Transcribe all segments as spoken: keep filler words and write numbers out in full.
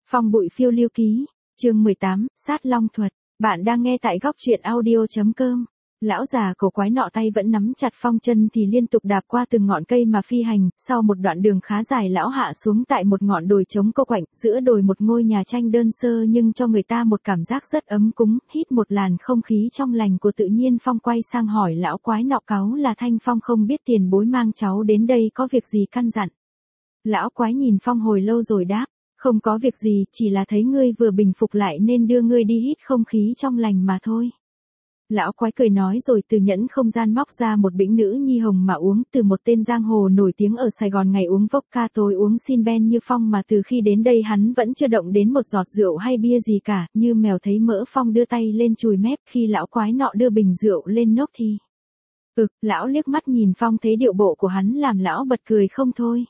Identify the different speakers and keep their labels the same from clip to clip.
Speaker 1: Phong bụi phiêu lưu ký, chương mười tám, sát long thuật. Bạn đang nghe tại góc truyện audio.com. Lão già cổ quái nọ tay vẫn nắm chặt Phong, chân thì liên tục đạp qua từng ngọn cây mà phi hành. Sau một đoạn đường khá dài, lão hạ xuống tại một ngọn đồi trống cô quạnh, giữa đồi một ngôi nhà tranh đơn sơ nhưng cho người ta một cảm giác rất ấm cúng. Hít một làn không khí trong lành của tự nhiên, Phong quay sang hỏi lão quái nọ cáu là Thanh Phong không biết tiền bối mang cháu đến đây có việc gì căn dặn. Lão quái nhìn Phong hồi lâu rồi đáp, không có việc gì, chỉ là thấy ngươi vừa bình phục lại nên đưa ngươi đi hít không khí trong lành mà thôi. Lão quái cười nói rồi từ nhẫn không gian móc ra một bĩnh nữ nhi hồng mà uống, từ một tên giang hồ nổi tiếng ở Sài Gòn ngày uống vodka tối uống xin ben như Phong, mà từ khi đến đây hắn vẫn chưa động đến một giọt rượu hay bia gì cả. Như mèo thấy mỡ, Phong đưa tay lên chùi mép khi lão quái nọ đưa bình rượu lên nốc thì ực, lão liếc mắt nhìn Phong, thấy điệu bộ của hắn làm lão bật cười không thôi.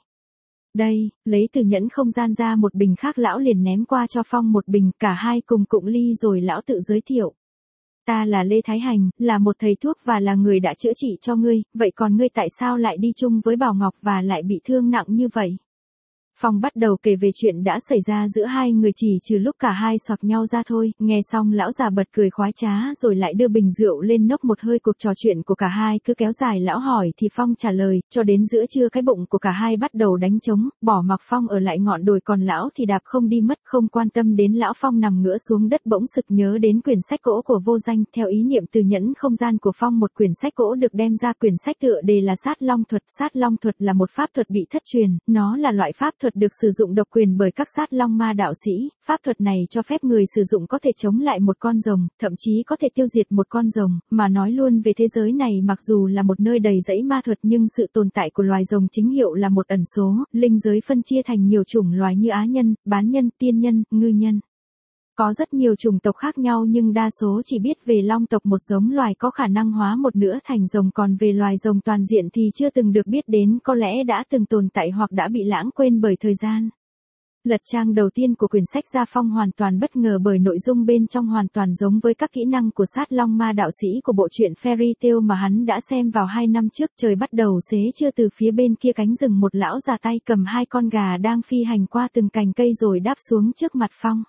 Speaker 1: Đây, lấy từ nhẫn không gian ra một bình khác, lão liền ném qua cho Phong một bình, cả hai cùng cụng ly rồi lão tự giới thiệu. Ta là Lê Thái Hành, là một thầy thuốc và là người đã chữa trị cho ngươi, vậy còn ngươi tại sao lại đi chung với Bảo Ngọc và lại bị thương nặng như vậy? Phong bắt đầu kể về chuyện đã xảy ra giữa hai người, chỉ trừ lúc cả hai xoạc nhau ra thôi. Nghe xong lão già bật cười khoái trá rồi lại đưa bình rượu lên nốc một hơi. Cuộc trò chuyện của cả hai cứ kéo dài, lão hỏi thì Phong trả lời, cho đến giữa trưa cái bụng của cả hai bắt đầu đánh trống, bỏ mặc Phong ở lại ngọn đồi, còn lão thì đạp không đi mất. Không quan tâm đến lão, Phong nằm ngửa xuống đất bỗng sực nhớ đến quyển sách gỗ của vô danh. Theo ý niệm từ nhẫn không gian của Phong, một quyển sách gỗ được đem ra, quyển sách tựa đề là Sát Long Thuật. Sát Long Thuật là một pháp thuật bị thất truyền, nó là loại pháp thuật được sử dụng độc quyền bởi các sát long ma đạo sĩ. Pháp thuật này cho phép người sử dụng có thể chống lại một con rồng, thậm chí có thể tiêu diệt một con rồng. Mà nói luôn về thế giới này, mặc dù là một nơi đầy rẫy ma thuật nhưng sự tồn tại của loài rồng chính hiệu là một ẩn số. Linh giới phân chia thành nhiều chủng loài như á nhân, bán nhân, tiên nhân, ngư nhân. Có rất nhiều chủng tộc khác nhau nhưng đa số chỉ biết về long tộc, một giống loài có khả năng hóa một nửa thành rồng, còn về loài rồng toàn diện thì chưa từng được biết đến, có lẽ đã từng tồn tại hoặc đã bị lãng quên bởi thời gian. Lật trang đầu tiên của quyển sách ra, Phong hoàn toàn bất ngờ bởi nội dung bên trong hoàn toàn giống với các kỹ năng của sát long ma đạo sĩ của bộ truyện Fairy Tail mà hắn đã xem vào hai năm trước. Trời bắt đầu xế trưa, từ phía bên kia cánh rừng một lão già tay cầm hai con gà đang phi hành qua từng cành cây rồi đáp xuống trước mặt Phong.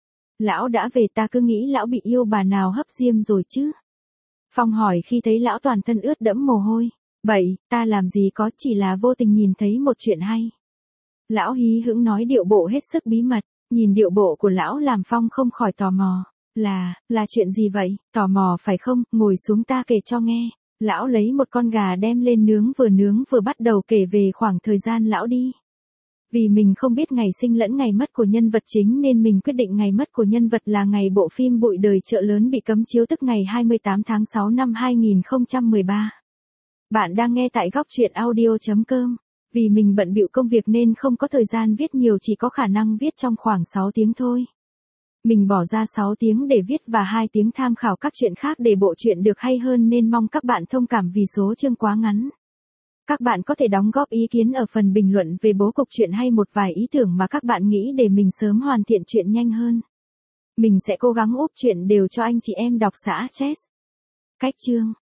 Speaker 1: Lão đã về, ta cứ nghĩ lão bị yêu bà nào hấp diêm rồi chứ. Phong hỏi khi thấy lão toàn thân ướt đẫm mồ hôi. Bậy, ta làm gì có, chỉ là vô tình nhìn thấy một chuyện hay. Lão hí hửng nói, điệu bộ hết sức bí mật. Nhìn điệu bộ của lão làm Phong không khỏi tò mò. Là, là chuyện gì vậy, tò mò phải không, ngồi xuống ta kể cho nghe. Lão lấy một con gà đem lên nướng, vừa nướng vừa bắt đầu kể về khoảng thời gian lão đi. Vì mình không biết ngày sinh lẫn ngày mất của nhân vật chính nên mình quyết định ngày mất của nhân vật là ngày bộ phim Bụi Đời Chợ Lớn bị cấm chiếu, tức ngày hai mươi tám tháng sáu năm hai nghìn không trăm mười ba. Bạn đang nghe tại góc truyện audio.com. Vì mình bận bịu công việc nên không có thời gian viết nhiều, chỉ có khả năng viết trong khoảng sáu tiếng thôi. Mình bỏ ra sáu tiếng để viết và hai tiếng tham khảo các chuyện khác để bộ truyện được hay hơn, nên mong các bạn thông cảm vì số chương quá ngắn. Các bạn có thể đóng góp ý kiến ở phần bình luận về bố cục truyện hay một vài ý tưởng mà các bạn nghĩ để mình sớm hoàn thiện truyện nhanh hơn. Mình sẽ cố gắng úp truyện đều cho anh chị em đọc xã Chess. Cách chương.